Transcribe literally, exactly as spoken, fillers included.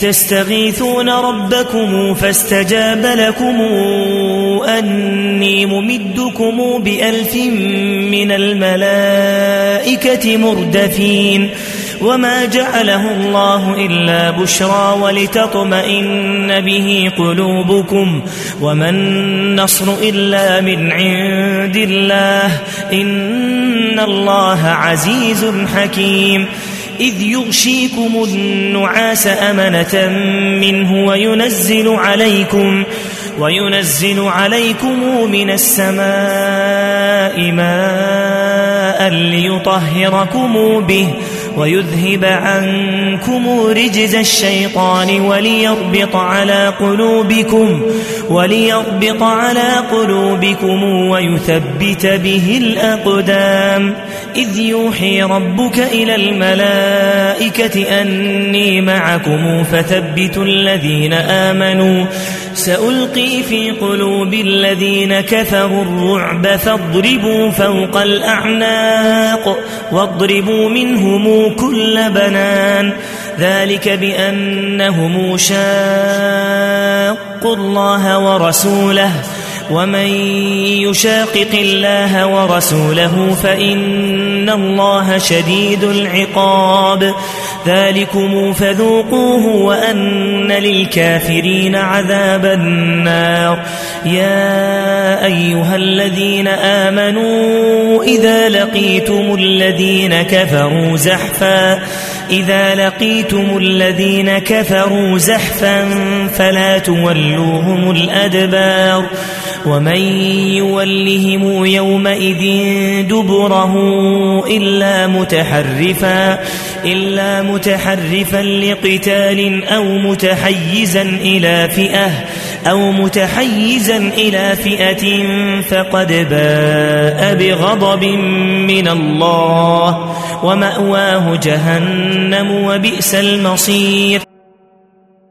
تستغيثون ربكم فاستجاب لكم أني ممدكم بألف من الملائكة مردفين وما جعله الله إلا بشرى ولتطمئن به قلوبكم وما النصر إلا من عند الله إن الله عزيز حكيم إذ يغشيكم النعاس أمنة منه وينزل عليكم وينزل عليكم من السماء ماء ليطهركم به ويذهب عنكم رجز الشيطان وليربط على قلوبكم وليربط على قلوبكم ويثبت به الأقدام إذ يوحي ربك إلى الملائكة أني معكم فثبتوا الذين آمنوا سألقي في قلوب الذين كفروا الرعب فاضربوا فوق الأعناق واضربوا منهم كل بنان ذلك بأنهم شاقوا الله ورسوله ومن يشاقق الله ورسوله فإن الله شديد العقاب ذلكم فذوقوه وأن للكافرين عذاب النار يا أيها الذين آمنوا إذا لقيتم الذين كفروا زحفا إذا لقيتم الذين كفروا زحفا فلا تولوهم الأدبار ومن يولهم يومئذ دبره إلا متحرفا إلا متحرفا لقتال أو متحيزا إلى فئة أو متحيزا إلى فئة فقد باء بغضب من الله ومأواه جهنم وبئس المصير.